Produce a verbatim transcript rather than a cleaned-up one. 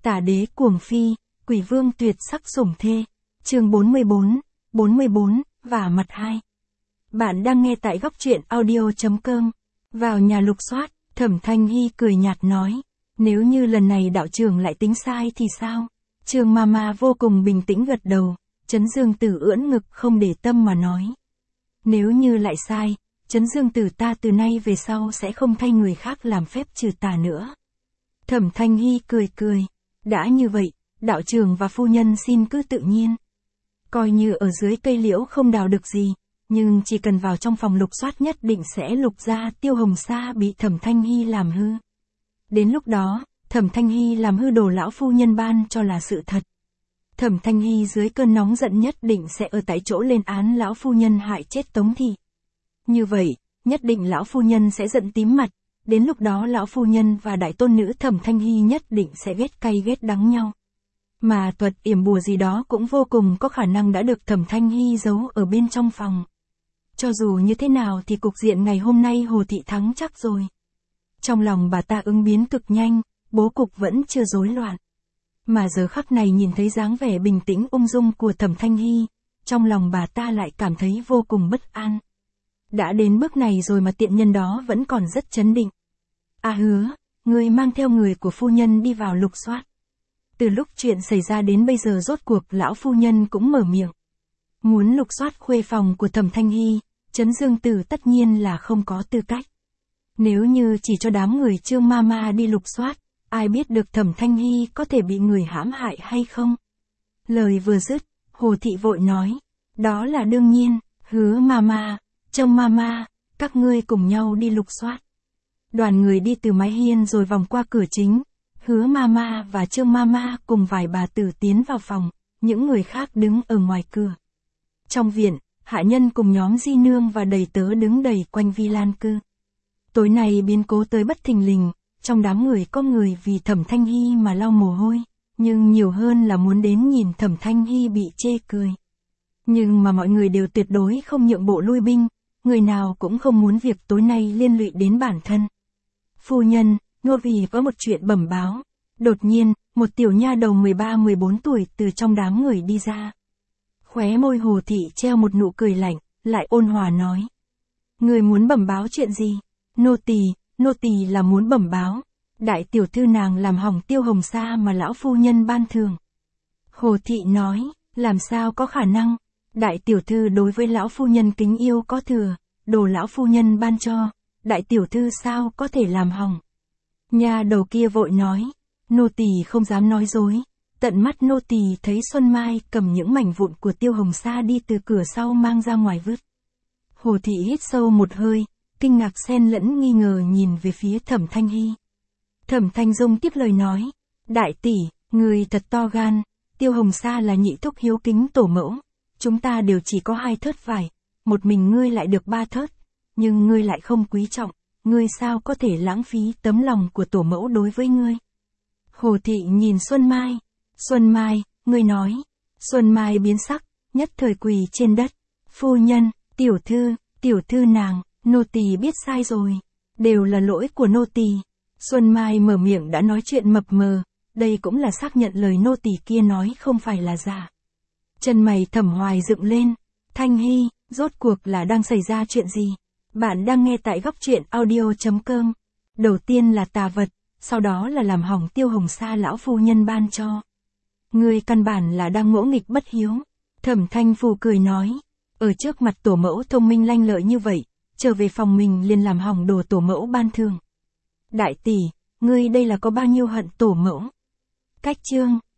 Tả đế cuồng phi, quỷ vương tuyệt sắc sủng thê. Chương bốn mươi bốn, bốn mươi bốn, vả mặt hai. Bạn đang nghe tại góc truyện audio.com. Vào nhà lục soát, Thẩm Thanh Hy cười nhạt nói. Nếu như lần này đạo trưởng lại tính sai thì sao? Trương Mama vô cùng bình tĩnh gật đầu, Trấn Dương Tử ưỡn ngực không để tâm mà nói. Nếu như lại sai, Trấn Dương Tử ta từ nay về sau sẽ không thay người khác làm phép trừ tà nữa. Thẩm Thanh Hy cười cười. Đã như vậy, đạo trưởng và phu nhân xin cứ tự nhiên. Coi như ở dưới cây liễu không đào được gì, nhưng chỉ cần vào trong phòng lục soát nhất định sẽ lục ra Tiêu Hồng Sa bị Thẩm Thanh Hy làm hư. Đến lúc đó, Thẩm Thanh Hy làm hư đồ lão phu nhân ban cho là sự thật. Thẩm Thanh Hy dưới cơn nóng giận nhất định sẽ ở tại chỗ lên án lão phu nhân hại chết Tống Thị. Như vậy, nhất định lão phu nhân sẽ giận tím mặt, đến lúc đó lão phu nhân và đại tôn nữ Thẩm Thanh Hy nhất định sẽ ghét cay ghét đắng nhau. Mà thuật yểm bùa gì đó cũng vô cùng có khả năng đã được Thẩm Thanh Hy giấu ở bên trong phòng. Cho dù như thế nào thì cục diện ngày hôm nay Hồ Thị thắng chắc rồi. Trong lòng bà ta ứng biến cực nhanh, bố cục vẫn chưa rối loạn. Mà giờ khắc này nhìn thấy dáng vẻ bình tĩnh ung dung của Thẩm Thanh Hy, trong lòng bà ta lại cảm thấy vô cùng bất an. Đã đến bước này rồi mà tiện nhân đó vẫn còn rất chấn định. À hứa, người mang theo người của phu nhân đi vào lục soát. Từ lúc chuyện xảy ra đến bây giờ rốt cuộc lão phu nhân cũng mở miệng. Muốn lục soát khuê phòng của Thẩm Thanh Hy, Trấn Dương Tử tất nhiên là không có tư cách. Nếu như chỉ cho đám người Trương Mama đi lục soát, ai biết được Thẩm Thanh Hy có thể bị người hãm hại hay không? Lời vừa dứt, Hồ Thị vội nói. Đó là đương nhiên, Hứa Mama, Trông Mama, các ngươi cùng nhau đi lục soát. Đoàn người đi từ mái hiên rồi vòng qua cửa chính. Hứa Mama và Trương Mama cùng vài bà tử tiến vào phòng, những người khác đứng ở ngoài cửa. Trong viện, hạ nhân cùng nhóm di nương và đầy tớ đứng đầy quanh vi lan cư. Tối nay biến cố tới bất thình lình, trong đám người có người vì Thẩm Thanh Hy mà lau mồ hôi, nhưng nhiều hơn là muốn đến nhìn Thẩm Thanh Hy bị chê cười. Nhưng mà mọi người đều tuyệt đối không nhượng bộ lui binh, người nào cũng không muốn việc tối nay liên lụy đến bản thân. Phu nhân, nô vì có một chuyện bẩm báo. Đột nhiên, một tiểu nha đầu mười ba mười bốn tuổi từ trong đám người đi ra. Khóe môi Hồ Thị treo một nụ cười lạnh, lại ôn hòa nói. Người muốn bẩm báo chuyện gì? Nô tỳ, nô tỳ là muốn bẩm báo. Đại tiểu thư nàng làm hỏng Tiêu Hồng Sa mà lão phu nhân ban thưởng. Hồ Thị nói, làm sao có khả năng? Đại tiểu thư đối với lão phu nhân kính yêu có thừa, đồ lão phu nhân ban cho, đại tiểu thư sao có thể làm hỏng? Nha đầu kia vội nói, nô tỳ không dám nói dối, tận mắt nô tỳ thấy Xuân Mai cầm những mảnh vụn của Tiêu Hồng Sa đi từ cửa sau mang ra ngoài vứt. Hồ Thị hít sâu một hơi, kinh ngạc xen lẫn nghi ngờ nhìn về phía Thẩm Thanh Hy. Thẩm Thanh Dung tiếp lời nói, đại tỷ, người thật to gan, Tiêu Hồng Sa là nhị thúc hiếu kính tổ mẫu, chúng ta đều chỉ có hai thớt vải, một mình ngươi lại được ba thớt, nhưng ngươi lại không quý trọng, ngươi sao có thể lãng phí tấm lòng của tổ mẫu đối với ngươi? Hồ Thị nhìn Xuân Mai, Xuân Mai, ngươi nói, Xuân Mai biến sắc, nhất thời quỳ trên đất, phu nhân, tiểu thư, tiểu thư nàng, nô tỳ biết sai rồi, đều là lỗi của nô tỳ. Xuân Mai mở miệng đã nói chuyện mập mờ, đây cũng là xác nhận lời nô tỳ kia nói không phải là giả. Chân mày Thẩm Hoài dựng lên, Thanh Hy, rốt cuộc là đang xảy ra chuyện gì? Bạn đang nghe tại góc truyện audio.com. Đầu tiên là tà vật, sau đó là làm hỏng Tiêu Hồng Sa lão phu nhân ban cho. Người căn bản là đang ngỗ nghịch bất hiếu. Thẩm Thanh Phù cười nói, ở trước mặt tổ mẫu thông minh lanh lợi như vậy, trở về phòng mình liền làm hỏng đồ tổ mẫu ban thường. Đại tỷ, ngươi đây là có bao nhiêu hận tổ mẫu? Cách chương,